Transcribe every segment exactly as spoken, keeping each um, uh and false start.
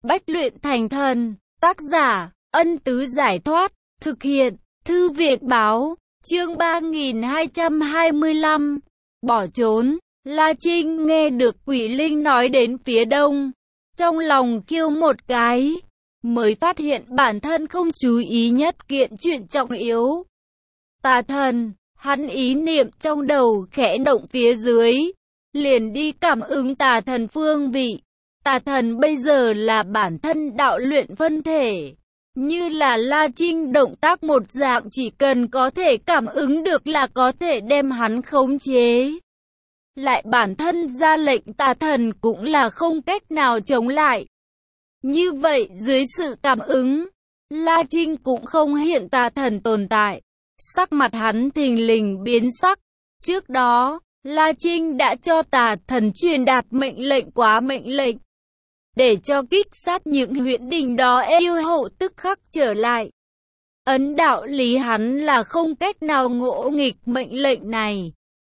Bách luyện thành thần. Tác giả, Ân Tứ Giải Thoát. Thực hiện, Thư Viện Báo. Chương ba nghìn hai trăm hai mươi lăm. Bỏ trốn. La Trinh nghe được Quỷ Linh nói đến phía đông. Trong lòng kêu một cái. Mới phát hiện bản thân không chú ý nhất kiện chuyện trọng yếu. Tà thần, hắn ý niệm trong đầu khẽ động phía dưới. Liền đi cảm ứng tà thần phương vị. Tà thần bây giờ là bản thân đạo luyện phân thể. Như là La Trinh động tác một dạng, chỉ cần có thể cảm ứng được là có thể đem hắn khống chế. Lại bản thân ra lệnh, tà thần cũng là không cách nào chống lại. Như vậy dưới sự cảm ứng, La Trinh cũng không hiện tà thần tồn tại. Sắc mặt hắn thình lình biến sắc. Trước đó, La Trinh đã cho tà thần truyền đạt mệnh lệnh quá mệnh lệnh. Để cho kích sát những huyễn đình đó yêu hậu tức khắc trở lại. Ấn đạo lý hắn là không cách nào ngỗ nghịch mệnh lệnh này.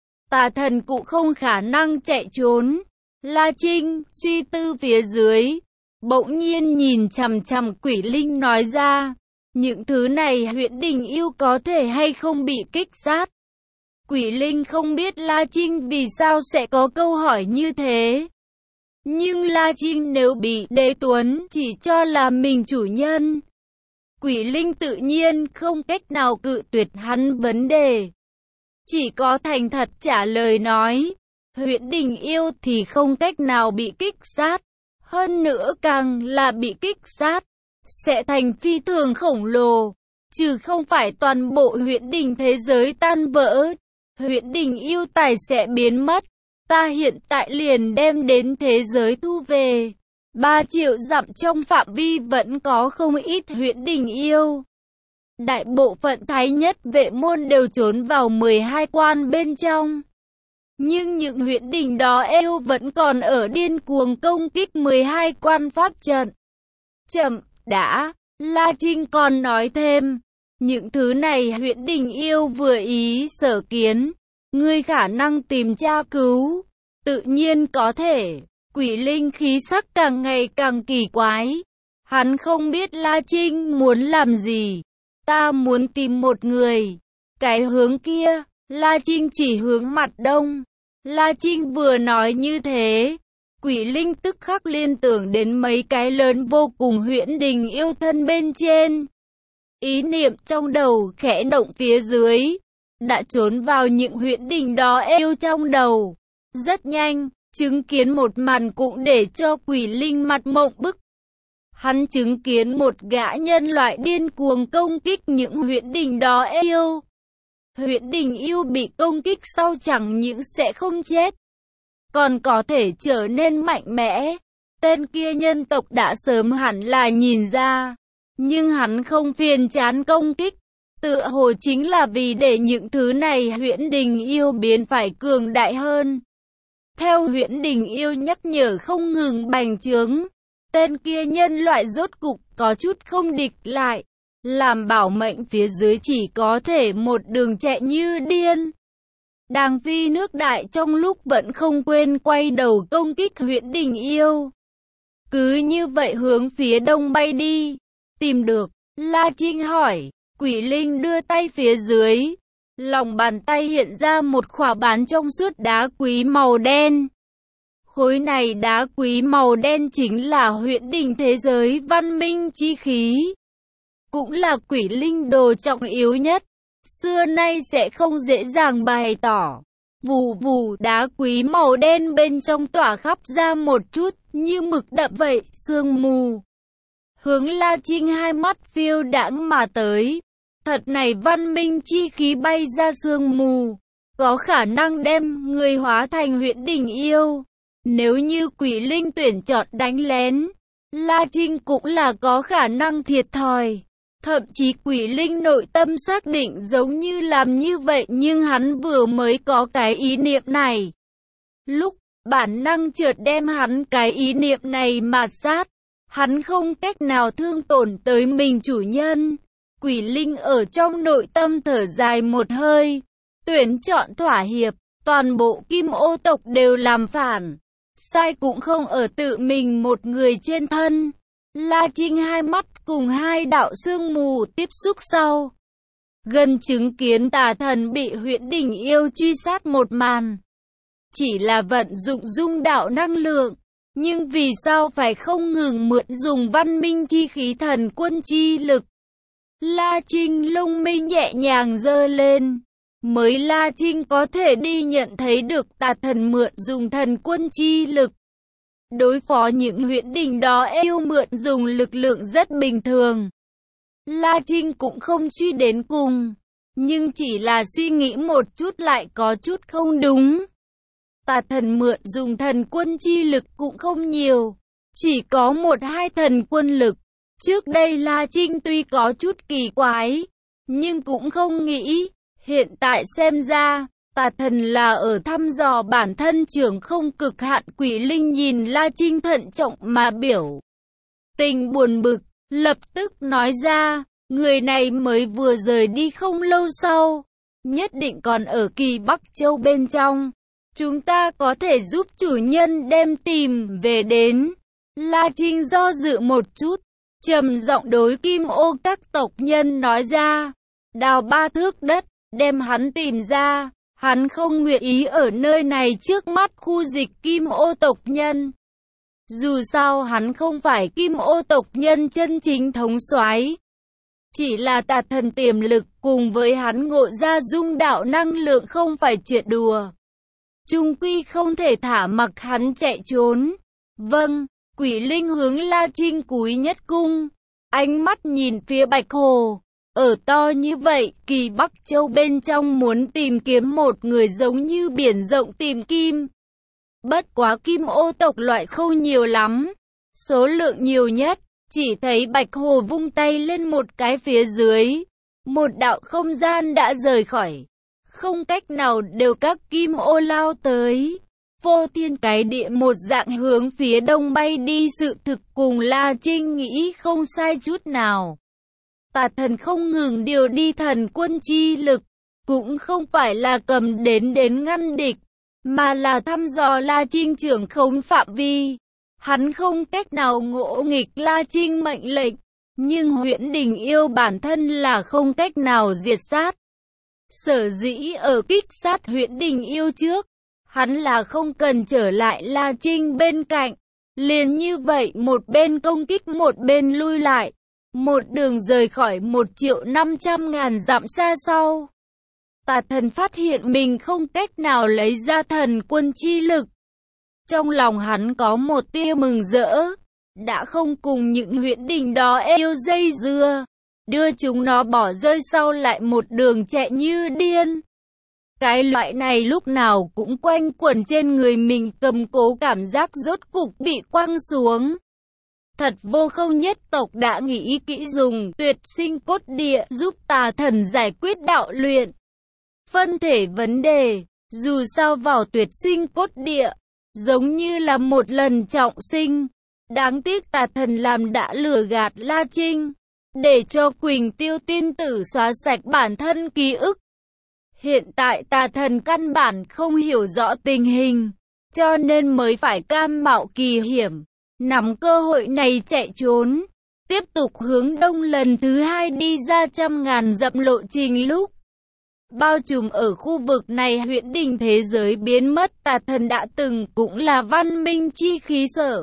Tà thần cũng không khả năng chạy trốn. La Trinh suy tư phía dưới, bỗng nhiên nhìn chằm chằm Quỷ Linh nói ra. Những thứ này huyễn đình yêu có thể hay không bị kích sát. Quỷ Linh không biết La Trinh vì sao sẽ có câu hỏi như thế. Nhưng La Trinh nếu bị Đế Tuấn chỉ cho là mình chủ nhân, Quỷ Linh tự nhiên không cách nào cự tuyệt hắn vấn đề. Chỉ có thành thật trả lời nói, huyễn đình yêu thì không cách nào bị kích sát. Hơn nữa càng là bị kích sát, sẽ thành phi thường khổng lồ. Trừ không phải toàn bộ huyễn đình thế giới tan vỡ, huyễn đình yêu tài sẽ biến mất. Ta hiện tại liền đem đến thế giới thu về. Ba triệu dặm trong phạm vi vẫn có không ít huyễn đình yêu. Đại bộ phận thái nhất vệ môn đều trốn vào mười hai quan bên trong. Nhưng những huyễn đình đó yêu vẫn còn ở điên cuồng công kích mười hai quan pháp trận. Chậm, đã, La Trinh còn nói thêm. Những thứ này huyễn đình yêu vừa ý sở kiến. Ngươi khả năng tìm tra cứu. Tự nhiên có thể. Quỷ Linh khí sắc càng ngày càng kỳ quái. Hắn không biết La Trinh muốn làm gì. Ta muốn tìm một người. Cái hướng kia, La Trinh chỉ hướng mặt đông. La Trinh vừa nói như thế, Quỷ Linh tức khắc liên tưởng đến mấy cái lớn vô cùng huyễn đình yêu thân bên trên. Ý niệm trong đầu khẽ động phía dưới, đã trốn vào những huyễn đình đó yêu trong đầu. Rất nhanh, chứng kiến một màn cũng để cho Quỷ Linh mặt mộng bức. Hắn chứng kiến một gã nhân loại điên cuồng công kích những huyễn đình đó yêu. Huyễn đình yêu bị công kích sau chẳng những sẽ không chết, còn có thể trở nên mạnh mẽ. Tên kia nhân tộc đã sớm hẳn là nhìn ra, nhưng hắn không phiền chán công kích. Tựa hồ chính là vì để những thứ này huyễn đình yêu biến phải cường đại hơn. Theo huyễn đình yêu nhắc nhở không ngừng bành trướng, tên kia nhân loại rốt cục có chút không địch lại. Làm bảo mệnh phía dưới chỉ có thể một đường chạy như điên. Đang phi nước đại trong lúc vẫn không quên quay đầu công kích huyễn đình yêu. Cứ như vậy hướng phía đông bay đi. Tìm được, La Trinh hỏi. Quỷ Linh đưa tay phía dưới. Lòng bàn tay hiện ra một khỏa bán trong suốt đá quý màu đen. Khối này đá quý màu đen chính là huyễn đình thế giới văn minh chi khí. Cũng là Quỷ Linh đồ trọng yếu nhất. Xưa nay sẽ không dễ dàng bày tỏ. Vù vù, đá quý màu đen bên trong tỏa khắp ra một chút như mực đậm vậy, sương mù. Hướng La Trinh hai mắt phiêu đãng mà tới. Thật này văn minh chi khí bay ra sương mù, có khả năng đem người hóa thành huyễn đình yêu. Nếu như Quỷ Linh tuyển chọn đánh lén, La Trinh cũng là có khả năng thiệt thòi. Thậm chí Quỷ Linh nội tâm xác định giống như làm như vậy, nhưng hắn vừa mới có cái ý niệm này. Lúc bản năng chợt đem hắn cái ý niệm này mà sát, hắn không cách nào thương tổn tới mình chủ nhân. Quỷ Linh ở trong nội tâm thở dài một hơi, tuyển chọn thỏa hiệp, toàn bộ Kim Ô tộc đều làm phản. Sai cũng không ở tự mình một người trên thân. La Trinh hai mắt cùng hai đạo sương mù tiếp xúc sau. Gần chứng kiến tà thần bị Huyễn Đình Yêu truy sát một màn. Chỉ là vận dụng dung đạo năng lượng. Nhưng vì sao phải không ngừng mượn dùng văn minh chi khí thần quân chi lực? La Trinh lông mi nhẹ nhàng giơ lên. Mới La Trinh có thể đi nhận thấy được tà thần mượn dùng thần quân chi lực. Đối phó những huyễn đình đó yêu mượn dùng lực lượng rất bình thường. La Trinh cũng không truy đến cùng. Nhưng chỉ là suy nghĩ một chút lại có chút không đúng. Tà thần mượn dùng thần quân chi lực cũng không nhiều. Chỉ có một hai thần quân lực. Trước đây La Trinh tuy có chút kỳ quái. Nhưng cũng không nghĩ. Hiện tại xem ra, tà thần là ở thăm dò bản thân trưởng không cực hạn. Quỷ linh nhìn La Trinh thận trọng mà biểu tình buồn bực, lập tức nói ra, người này mới vừa rời đi không lâu sau, nhất định còn ở Kỳ Bắc Châu bên trong. Chúng ta có thể giúp chủ nhân đem tìm về đến. La Trinh do dự một chút, trầm giọng đối Kim Ô các tộc nhân nói ra, đào ba thước đất, đem hắn tìm ra. Hắn không nguyện ý ở nơi này trước mắt khu dịch Kim Ô tộc nhân. Dù sao hắn không phải Kim Ô tộc nhân chân chính thống soái, chỉ là tà thần tiềm lực cùng với hắn ngộ ra dung đạo năng lượng không phải chuyện đùa. Chung quy không thể thả mặc hắn chạy trốn. Vâng, Quỷ linh hướng La Trinh cúi nhất cung, ánh mắt nhìn phía Bạch Hồ. Ở to như vậy, Kỳ Bắc Châu bên trong muốn tìm kiếm một người giống như biển rộng tìm kim. Bất quá Kim Ô tộc loại không nhiều lắm, số lượng nhiều nhất, chỉ thấy Bạch Hồ vung tay lên một cái phía dưới. Một đạo không gian đã rời khỏi, không cách nào đều các Kim Ô lao tới. Vô thiên cái địa một dạng hướng phía đông bay đi, sự thực cùng La Trinh nghĩ không sai chút nào. Tà thần không ngừng điều đi thần quân chi lực, cũng không phải là cầm đến đến ngăn địch, mà là thăm dò La Trinh trưởng khống phạm vi. Hắn không cách nào ngỗ nghịch La Trinh mệnh lệnh, nhưng Huyễn Đình Yêu bản thân là không cách nào diệt sát. Sở dĩ ở kích sát Huyễn Đình Yêu trước, hắn là không cần trở lại La Trinh bên cạnh, liền như vậy một bên công kích một bên lui lại. Một đường rời khỏi một triệu năm trăm ngàn dặm xa sau. Tà thần phát hiện mình không cách nào lấy ra thần quân chi lực. Trong lòng hắn có một tia mừng rỡ. Đã không cùng những huyễn đình đó yêu dây dưa. Đưa chúng nó bỏ rơi sau lại một đường chạy như điên. Cái loại này lúc nào cũng quanh quẩn trên người mình, cầm cố cảm giác rốt cục bị quăng xuống. Thật vô không nhất tộc đã nghĩ kỹ dùng tuyệt sinh cốt địa giúp tà thần giải quyết đạo luyện phân thể vấn đề. Dù sao vào tuyệt sinh cốt địa, giống như là một lần trọng sinh. Đáng tiếc tà thần làm đã lừa gạt La Trinh, để cho Quỳnh Tiêu tiên tử xóa sạch bản thân ký ức. Hiện tại tà thần căn bản không hiểu rõ tình hình, cho nên mới phải cam mạo kỳ hiểm, nắm cơ hội này chạy trốn. Tiếp tục hướng đông lần thứ hai đi ra trăm ngàn dặm lộ trình, lúc bao trùm ở khu vực này huyễn đình thế giới biến mất. Tà thần đã từng cũng là văn minh chi khí sở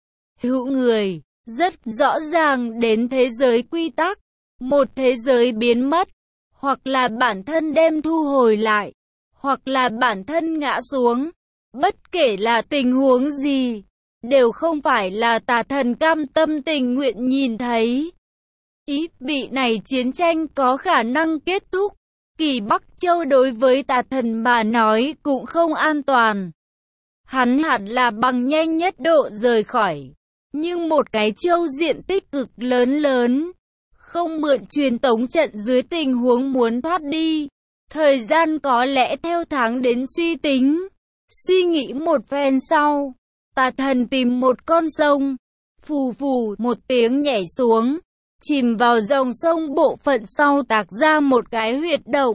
hữu người, rất rõ ràng đến thế giới quy tắc. Một thế giới biến mất, hoặc là bản thân đem thu hồi lại, hoặc là bản thân ngã xuống. Bất kể là tình huống gì, đều không phải là tà thần cam tâm tình nguyện nhìn thấy. Ý vị này chiến tranh có khả năng kết thúc. Kỳ Bắc Châu đối với tà thần mà nói cũng không an toàn. Hắn hẳn là bằng nhanh nhất độ rời khỏi. Nhưng một cái châu diện tích cực lớn lớn, không mượn truyền tống trận dưới tình huống muốn thoát đi. Thời gian có lẽ theo tháng đến suy tính. Suy nghĩ một phen sau, tà thần tìm một con sông, phù phù một tiếng nhảy xuống, chìm vào dòng sông, bộ phận sau tạc ra một cái huyệt động.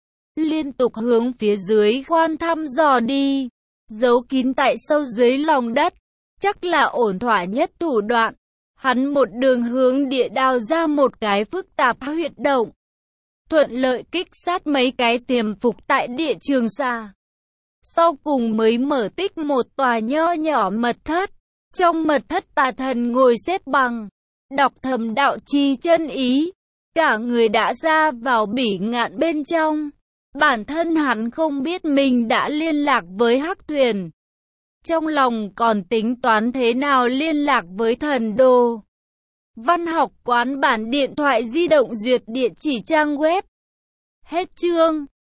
Liên tục hướng phía dưới khoan thăm dò đi, giấu kín tại sâu dưới lòng đất, chắc là ổn thỏa nhất thủ đoạn. Hắn một đường hướng địa đào ra một cái phức tạp huyệt động, thuận lợi kích sát mấy cái tiềm phục tại địa Trường Sa. Sau cùng mới mở tích một tòa nho nhỏ mật thất. Trong mật thất tà thần ngồi xếp bằng, đọc thầm đạo chi chân ý. Cả người đã ra vào bỉ ngạn bên trong. Bản thân hắn không biết mình đã liên lạc với Hắc Thuyền. Trong lòng còn tính toán thế nào liên lạc với thần đồ. Văn học quán bản điện thoại di động duyệt địa chỉ trang web. Hết chương.